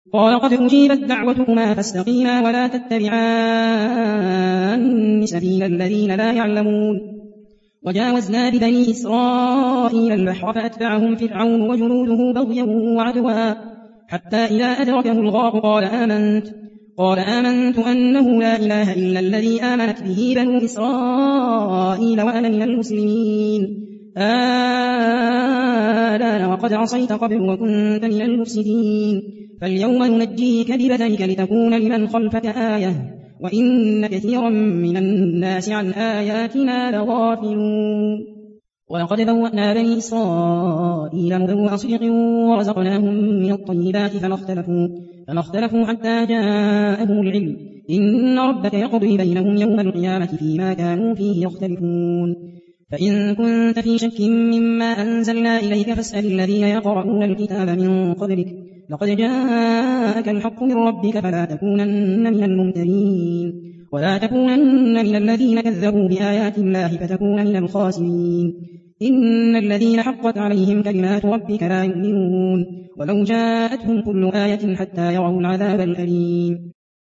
قال قد أجيبت دعوتكما فاستقيما ولا تتبعان سبيل الذين لا يعلمون. وجاوزنا ببني إسرائيل البحر فأتبعهم فرعون وجنوده بغيا وعدوا حتى إذا أدركه الغرق قال آمنت أنه لا إله إلا الذي آمنت به بنو إسرائيل وأنا من المسلمين. الآن وقد عصيت قبل وكنت من المفسدين فاليوم ننجيك ببدنك لتكون لمن خلفك آية وإن كثيرا من الناس عن آياتنا لغافلون. ولقد بوأنا بني إسرائيل مبوأ صدق ورزقناهم من الطيبات فما اختلفوا حتى جاءهم العلم إن ربك يقضي بينهم يوم القيامة فيما كانوا فيه يختلفون. فإن كنت في شك مما أنزلنا إليك فاسأل الذين يقرؤون الكتاب من قبلك لقد جاءك الحق من ربك فلا تكونن من الممترين ولا تكونن من الذين كذبوا بآيات الله فتكون من الخاسرين. إن الذين حقت عليهم كلمات ربك لا يؤمنون ولو جاءتهم كل آية حتى يروا العذاب الأليم.